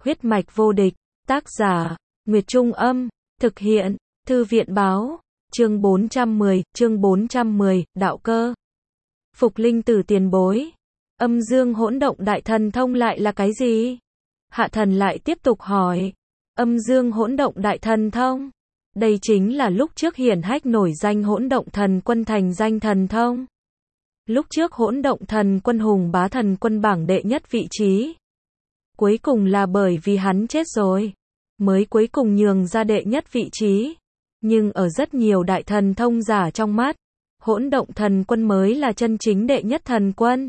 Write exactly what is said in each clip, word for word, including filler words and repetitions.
Huyết mạch vô địch, tác giả, Nguyệt Trung Âm, thực hiện, Thư viện báo, chương bốn trăm mười, chương bốn trăm mười, đạo cơ. Phục Linh Tử tiền bối, âm dương hỗn động đại thần thông lại là cái gì? Hạ thần lại tiếp tục hỏi, âm dương hỗn động đại thần thông, đây chính là lúc trước hiển hách nổi danh hỗn động thần quân thành danh thần thông. Lúc trước hỗn động thần quân hùng bá thần quân bảng đệ nhất vị trí. Cuối cùng là bởi vì hắn chết rồi, mới cuối cùng nhường ra đệ nhất vị trí. Nhưng ở rất nhiều đại thần thông giả trong mắt, hỗn động thần quân mới là chân chính đệ nhất thần quân.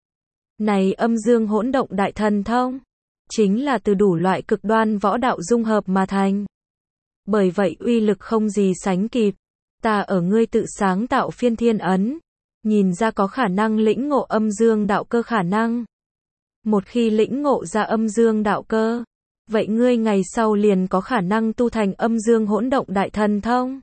Này âm dương hỗn động đại thần thông, chính là từ đủ loại cực đoan võ đạo dung hợp mà thành. Bởi vậy uy lực không gì sánh kịp. Ta ở ngươi tự sáng tạo phiên thiên ấn, nhìn ra có khả năng lĩnh ngộ âm dương đạo cơ khả năng. Một khi lĩnh ngộ ra âm dương đạo cơ, vậy ngươi ngày sau liền có khả năng tu thành âm dương hỗn động đại thần thông.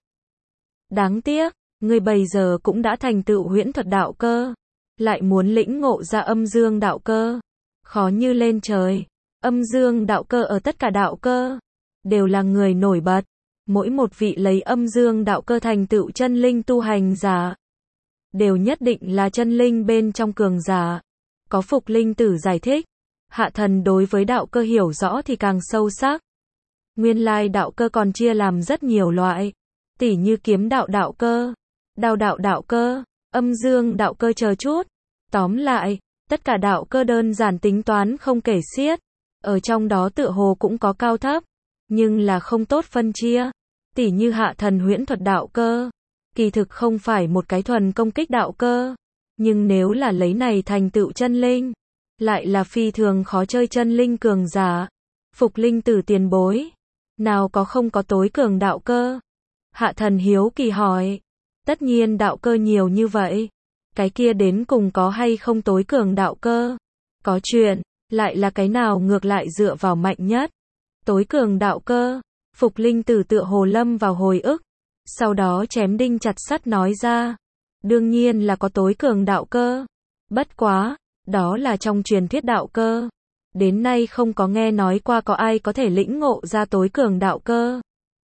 Đáng tiếc, ngươi bây giờ cũng đã thành tựu huyễn thuật đạo cơ, lại muốn lĩnh ngộ ra âm dương đạo cơ, khó như lên trời. Âm dương đạo cơ ở tất cả đạo cơ đều là người nổi bật, mỗi một vị lấy âm dương đạo cơ thành tựu chân linh tu hành giả, đều nhất định là chân linh bên trong cường giả. Có Phục Linh Tử giải thích, hạ thần đối với đạo cơ hiểu rõ thì càng sâu sắc. Nguyên lai đạo cơ còn chia làm rất nhiều loại, tỉ như kiếm đạo đạo cơ, đao đạo đạo cơ, âm dương đạo cơ chờ chút. Tóm lại, tất cả đạo cơ đơn giản tính toán không kể xiết, ở trong đó tựa hồ cũng có cao thấp, nhưng là không tốt phân chia. Tỉ như hạ thần huyễn thuật đạo cơ, kỳ thực không phải một cái thuần công kích đạo cơ, nhưng nếu là lấy này thành tựu chân linh, lại là phi thường khó chơi chân linh cường giả. Phục Linh Tử tiền bối, nào có không có tối cường đạo cơ? Hạ thần hiếu kỳ hỏi. Tất nhiên đạo cơ nhiều như vậy, cái kia đến cùng có hay không tối cường đạo cơ? Có chuyện, lại là cái nào ngược lại dựa vào mạnh nhất? Tối cường đạo cơ. Phục Linh Tử tựa hồ lâm vào hồi ức, sau đó chém đinh chặt sắt nói ra. Đương nhiên là có tối cường đạo cơ. Bất quá, đó là trong truyền thuyết đạo cơ. Đến nay không có nghe nói qua có ai có thể lĩnh ngộ ra tối cường đạo cơ.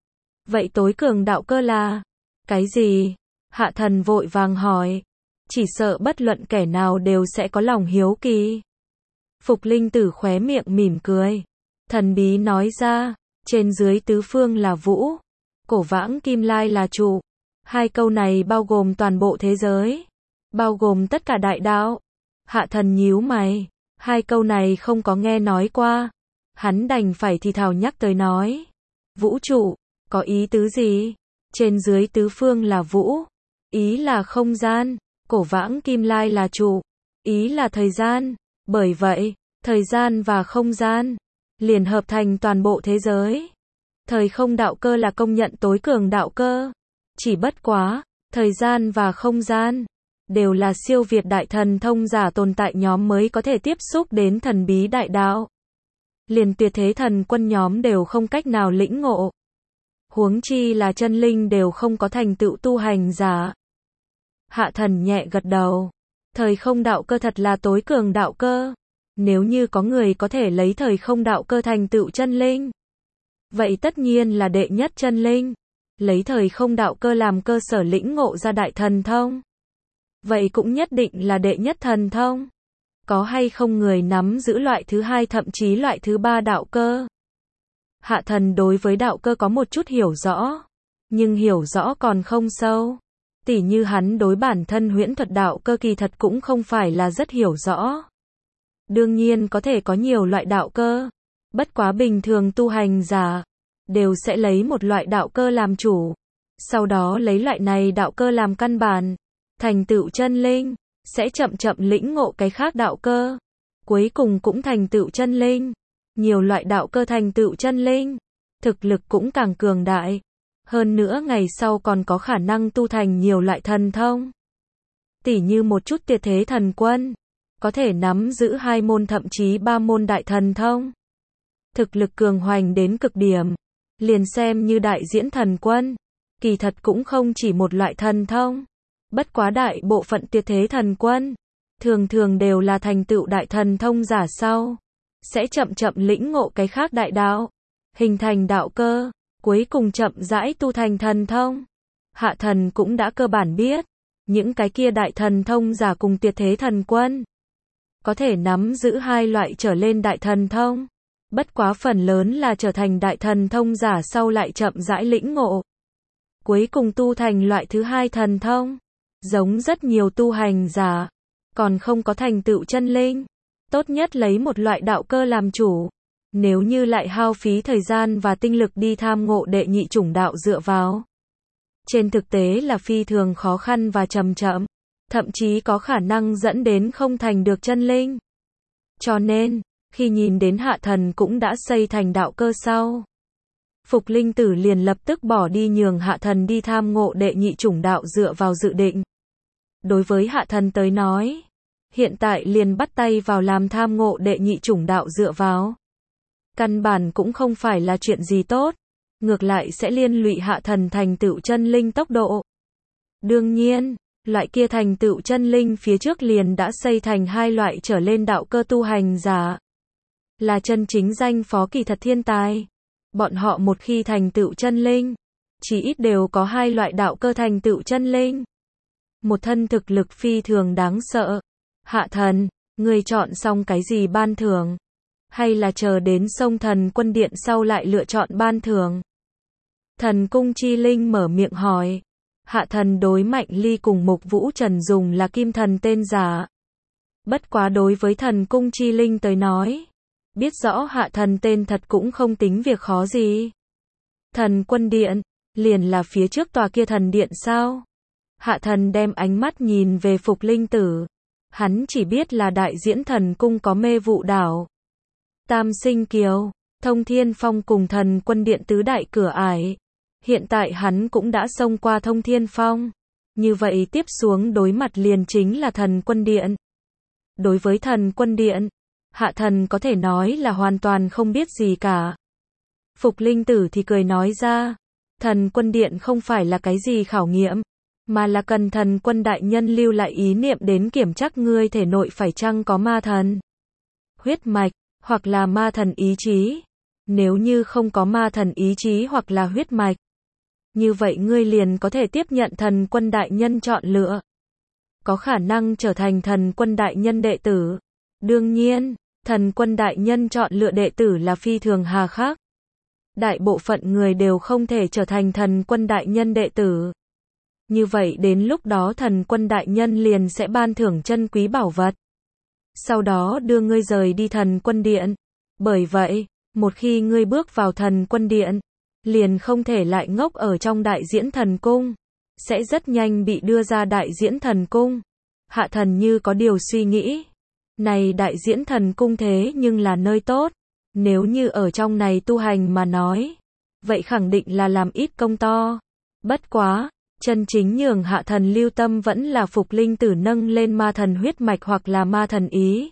Vậy tối cường đạo cơ là cái gì? Hạ thần vội vàng hỏi. Chỉ sợ bất luận kẻ nào đều sẽ có lòng hiếu kỳ. Phục Linh Tử khóe miệng mỉm cười, thần bí nói ra, trên dưới tứ phương là vũ, cổ vãng kim lai là trụ. Hai câu này bao gồm toàn bộ thế giới, bao gồm tất cả đại đạo. Hạ thần nhíu mày, hai câu này không có nghe nói qua. Hắn đành phải thì thào nhắc tới nói. Vũ trụ, có ý tứ gì? Trên dưới tứ phương là vũ, ý là không gian. Cổ vãng kim lai là trụ, ý là thời gian. Bởi vậy, thời gian và không gian liền hợp thành toàn bộ thế giới. Thời không đạo cơ là công nhận tối cường đạo cơ. Chỉ bất quá, thời gian và không gian đều là siêu việt đại thần thông giả tồn tại nhóm mới có thể tiếp xúc đến thần bí đại đạo. Liền tuyệt thế thần quân nhóm đều không cách nào lĩnh ngộ. Huống chi là chân linh đều không có thành tựu tu hành giả. Hạ thần nhẹ gật đầu. Thời không đạo cơ thật là tối cường đạo cơ. Nếu như có người có thể lấy thời không đạo cơ thành tựu chân linh, vậy tất nhiên là đệ nhất chân linh. Lấy thời không đạo cơ làm cơ sở lĩnh ngộ ra đại thần thông, vậy cũng nhất định là đệ nhất thần thông. Có hay không người nắm giữ loại thứ hai thậm chí loại thứ ba đạo cơ? Hạ thần đối với đạo cơ có một chút hiểu rõ, nhưng hiểu rõ còn không sâu. Tỉ như hắn đối bản thân huyễn thuật đạo cơ kỳ thật cũng không phải là rất hiểu rõ. Đương nhiên có thể có nhiều loại đạo cơ, bất quá bình thường tu hành giả đều sẽ lấy một loại đạo cơ làm chủ, sau đó lấy loại này đạo cơ làm căn bản, thành tựu chân linh, sẽ chậm chậm lĩnh ngộ cái khác đạo cơ, cuối cùng cũng thành tựu chân linh. Nhiều loại đạo cơ thành tựu chân linh, thực lực cũng càng cường đại, hơn nữa ngày sau còn có khả năng tu thành nhiều loại thần thông. Tỉ như một chút tuyệt thế thần quân, có thể nắm giữ hai môn thậm chí ba môn đại thần thông. Thực lực cường hoành đến cực điểm, liền xem như đại diễn thần quân, kỳ thật cũng không chỉ một loại thần thông. Bất quá đại bộ phận tuyệt thế thần quân, thường thường đều là thành tựu đại thần thông giả sau. sẽ chậm chậm lĩnh ngộ cái khác đại đạo, hình thành đạo cơ, cuối cùng chậm rãi tu thành thần thông. Hạ thần cũng đã cơ bản biết, những cái kia đại thần thông giả cùng tuyệt thế thần quân, có thể nắm giữ hai loại trở lên đại thần thông. Bất quá phần lớn là trở thành đại thần thông giả sau lại chậm rãi lĩnh ngộ, cuối cùng tu thành loại thứ hai thần thông. Giống rất nhiều tu hành giả, còn không có thành tựu chân linh, tốt nhất lấy một loại đạo cơ làm chủ. Nếu như lại hao phí thời gian và tinh lực đi tham ngộ đệ nhị chủng đạo dựa vào, trên thực tế là phi thường khó khăn và chậm chậm, thậm chí có khả năng dẫn đến không thành được chân linh. Cho nên, khi nhìn đến hạ thần cũng đã xây thành đạo cơ sau, Phục Linh Tử liền lập tức bỏ đi nhường hạ thần đi tham ngộ đệ nhị chủng đạo dựa vào dự định. Đối với hạ thần tới nói, hiện tại liền bắt tay vào làm tham ngộ đệ nhị chủng đạo dựa vào, căn bản cũng không phải là chuyện gì tốt, ngược lại sẽ liên lụy hạ thần thành tựu chân linh tốc độ. Đương nhiên, loại kia thành tựu chân linh phía trước liền đã xây thành hai loại trở lên đạo cơ tu hành giả, là chân chính danh phó kỳ thật thiên tài. Bọn họ một khi thành tựu chân linh, chỉ ít đều có hai loại đạo cơ thành tựu chân linh. Một thân thực lực phi thường đáng sợ. Hạ thần, người chọn xong cái gì ban thưởng? Hay là chờ đến sông thần quân điện sau lại lựa chọn ban thưởng? Thần cung chi linh mở miệng hỏi. Hạ thần đối Mạnh Ly cùng Mục Vũ Trần dùng là kim thần tên giả. Bất quá đối với thần cung chi linh tới nói, biết rõ hạ thần tên thật cũng không tính việc khó gì. Thần quân điện, liền là phía trước tòa kia thần điện sao? Hạ thần đem ánh mắt nhìn về Phục Linh Tử. Hắn chỉ biết là đại diễn thần cung có mê vụ đảo, Tam Sinh Kiều, Thông Thiên Phong cùng thần quân điện tứ đại cửa ải. Hiện tại hắn cũng đã xông qua Thông Thiên Phong. Như vậy tiếp xuống đối mặt liền chính là thần quân điện. Đối với thần quân điện, hạ thần có thể nói là hoàn toàn không biết gì cả. Phục Linh Tử thì cười nói ra, thần quân điện không phải là cái gì khảo nghiệm, mà là cần thần quân đại nhân lưu lại ý niệm đến kiểm chắc ngươi thể nội phải chăng có ma thần huyết mạch, hoặc là ma thần ý chí. Nếu như không có ma thần ý chí hoặc là huyết mạch, như vậy ngươi liền có thể tiếp nhận thần quân đại nhân chọn lựa, có khả năng trở thành thần quân đại nhân đệ tử. Đương nhiên, thần quân đại nhân chọn lựa đệ tử là phi thường hà khắc. Đại bộ phận người đều không thể trở thành thần quân đại nhân đệ tử. Như vậy đến lúc đó thần quân đại nhân liền sẽ ban thưởng chân quý bảo vật, sau đó đưa ngươi rời đi thần quân điện. Bởi vậy, một khi ngươi bước vào thần quân điện, liền không thể lại ngốc ở trong đại diễn thần cung, sẽ rất nhanh bị đưa ra đại diễn thần cung. Hạ thần như có điều suy nghĩ. Này đại diễn thần cung thế nhưng là nơi tốt. Nếu như ở trong này tu hành mà nói, vậy khẳng định là làm ít công to. Bất quá, chân chính nhường hạ thần lưu tâm vẫn là Phục Linh Tử nâng lên ma thần huyết mạch hoặc là ma thần ý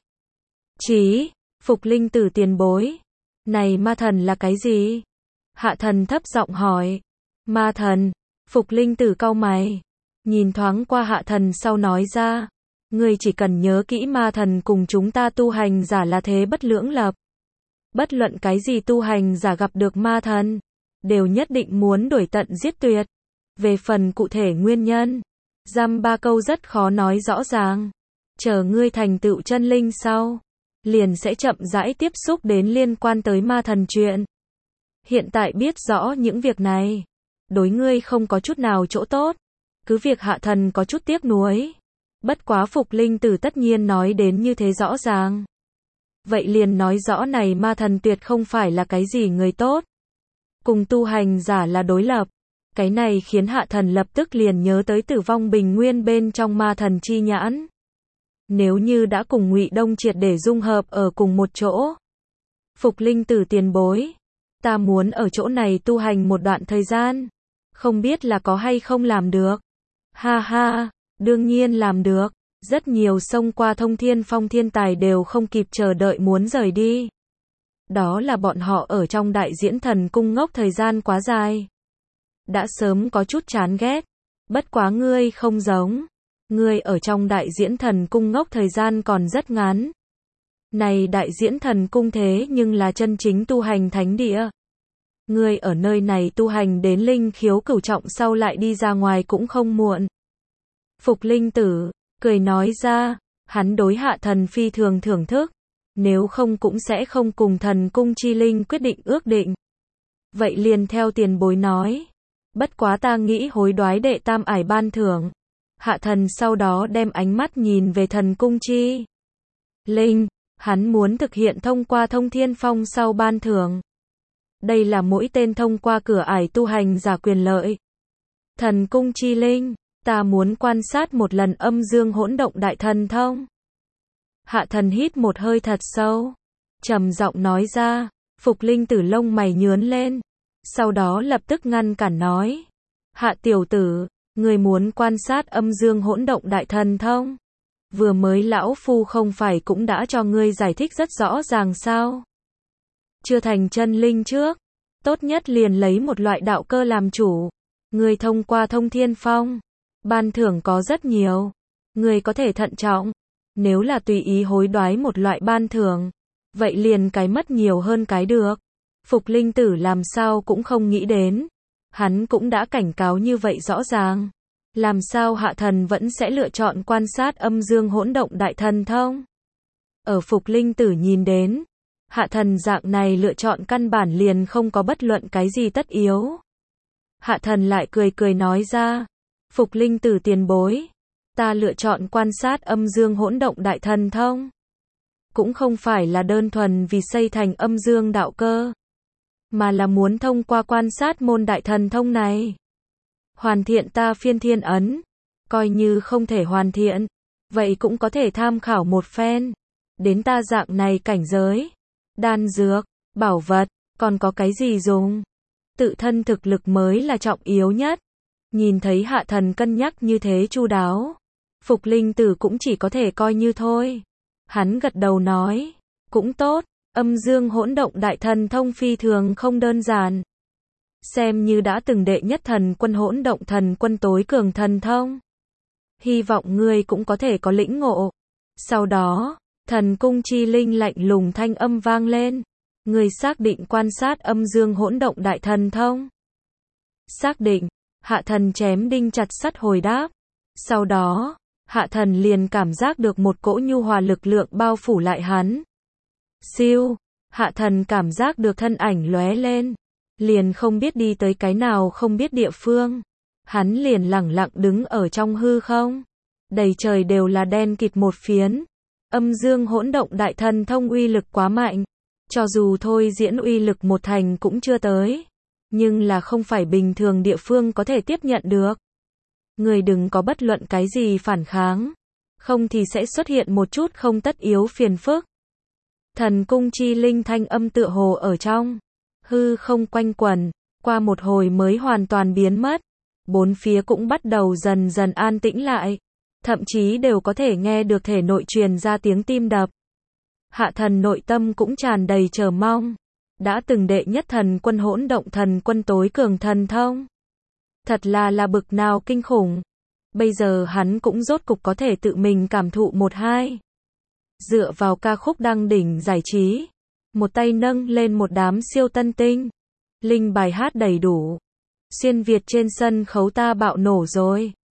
chí. Phục Linh Tử tiền bối, này ma thần là cái gì? Hạ thần thấp giọng hỏi. Ma thần, Phục Linh Tử cau mày, nhìn thoáng qua hạ thần sau nói ra, ngươi chỉ cần nhớ kỹ ma thần cùng chúng ta tu hành giả là thế bất lưỡng lập. Bất luận cái gì tu hành giả gặp được ma thần, đều nhất định muốn đuổi tận giết tuyệt. Về phần cụ thể nguyên nhân, dăm ba câu rất khó nói rõ ràng. Chờ ngươi thành tựu chân linh sau, liền sẽ chậm rãi tiếp xúc đến liên quan tới ma thần chuyện. Hiện tại biết rõ những việc này, đối ngươi không có chút nào chỗ tốt. Cứ việc hạ thần có chút tiếc nuối. Bất quá Phục Linh Tử tất nhiên nói đến như thế rõ ràng. Vậy liền nói rõ này ma thần tuyệt không phải là cái gì người tốt. Cùng tu hành giả là đối lập. Cái này khiến hạ thần lập tức liền nhớ tới Tử Vong Bình Nguyên bên trong ma thần chi nhãn. Nếu như đã cùng Ngụy Đông triệt để dung hợp ở cùng một chỗ. Phục Linh Tử tiền bối, ta muốn ở chỗ này tu hành một đoạn thời gian. Không biết là có hay không làm được. Ha ha, đương nhiên làm được. Rất nhiều xông qua Thông Thiên Phong thiên tài đều không kịp chờ đợi muốn rời đi. Đó là bọn họ ở trong đại diễn thần cung ngốc thời gian quá dài. Đã sớm có chút chán ghét. Bất quá ngươi không giống. Ngươi ở trong đại diễn thần cung ngốc thời gian còn rất ngắn. Này đại diễn thần cung thế nhưng là chân chính tu hành thánh địa. Ngươi ở nơi này tu hành đến linh khiếu cửu trọng sau lại đi ra ngoài cũng không muộn. Phục Linh Tử, cười nói ra, hắn đối Hạ Thần phi thường thưởng thức, nếu không cũng sẽ không cùng thần cung chi linh quyết định ước định. Vậy liền theo tiền bối nói, bất quá ta nghĩ hối đoái đệ tam ải ban thưởng. Hạ Thần sau đó đem ánh mắt nhìn về thần cung chi linh, hắn muốn thực hiện thông qua thông thiên phong sau ban thưởng. Đây là mỗi tên thông qua cửa ải tu hành giả quyền lợi. Thần cung chi linh, ta muốn quan sát một lần âm dương hỗn động đại thần thông. Hạ Thần hít một hơi thật sâu, trầm giọng nói ra. Phục Linh Tử lông mày nhướng lên, sau đó lập tức ngăn cản nói, Hạ tiểu tử, người muốn quan sát âm dương hỗn động đại thần thông? Vừa mới lão phu không phải cũng đã cho ngươi giải thích rất rõ ràng sao? Chưa thành chân linh trước, tốt nhất liền lấy một loại đạo cơ làm chủ. Ngươi thông qua thông thiên phong, ban thưởng có rất nhiều. Ngươi có thể thận trọng. Nếu là tùy ý hối đoái một loại ban thưởng, vậy liền cái mất nhiều hơn cái được. Phục Linh Tử làm sao cũng không nghĩ đến. Hắn cũng đã cảnh cáo như vậy rõ ràng. Làm sao Hạ Thần vẫn sẽ lựa chọn quan sát âm dương hỗn động đại thần thông? Ở Phục Linh Tử nhìn đến, Hạ Thần dạng này lựa chọn căn bản liền không có bất luận cái gì tất yếu. Hạ Thần lại cười cười nói ra, Phục Linh Tử tiền bối, ta lựa chọn quan sát âm dương hỗn động đại thần thông. Cũng không phải là đơn thuần vì xây thành âm dương đạo cơ, mà là muốn thông qua quan sát môn đại thần thông này, hoàn thiện ta phiên thiên ấn. Coi như không thể hoàn thiện, vậy cũng có thể tham khảo một phen. Đến ta dạng này cảnh giới, đan dược, bảo vật, còn có cái gì dùng? Tự thân thực lực mới là trọng yếu nhất. Nhìn thấy Hạ Thần cân nhắc như thế chu đáo, Phục Linh Tử cũng chỉ có thể coi như thôi. Hắn gật đầu nói, cũng tốt, âm dương hỗn động đại thần thông phi thường không đơn giản. Xem như đã từng đệ nhất thần quân hỗn động thần quân tối cường thần thông. Hy vọng ngươi cũng có thể có lĩnh ngộ. Sau đó, thần cung chi linh lạnh lùng thanh âm vang lên. Ngươi xác định quan sát âm dương hỗn động đại thần thông? Xác định. Hạ Thần chém đinh chặt sắt hồi đáp. Sau đó, Hạ Thần liền cảm giác được một cỗ nhu hòa lực lượng bao phủ lại hắn. Siêu, Hạ Thần cảm giác được thân ảnh lóe lên, liền không biết đi tới cái nào không biết địa phương. Hắn liền lẳng lặng đứng ở trong hư không. Đầy trời đều là đen kịt một phiến. Âm dương hỗn động đại thần thông uy lực quá mạnh. Cho dù thôi diễn uy lực một thành cũng chưa tới. Nhưng là không phải bình thường địa phương có thể tiếp nhận được. Người đừng có bất luận cái gì phản kháng. Không thì sẽ xuất hiện một chút không tất yếu phiền phức. Thần cung chi linh thanh âm tựa hồ ở trong hư không quanh quẩn, qua một hồi mới hoàn toàn biến mất. Bốn phía cũng bắt đầu dần dần an tĩnh lại. Thậm chí đều có thể nghe được thể nội truyền ra tiếng tim đập. Hạ Thần nội tâm cũng tràn đầy chờ mong. Đã từng đệ nhất thần quân hỗn động thần quân tối cường thần thông. Thật là là bực nào kinh khủng. Bây giờ hắn cũng rốt cục có thể tự mình cảm thụ một hai. Dựa vào ca khúc đăng đỉnh giải trí. Một tay nâng lên một đám siêu tân tinh. Linh bài hát đầy đủ. Xuyên Việt trên sân khấu ta bạo nổ rồi.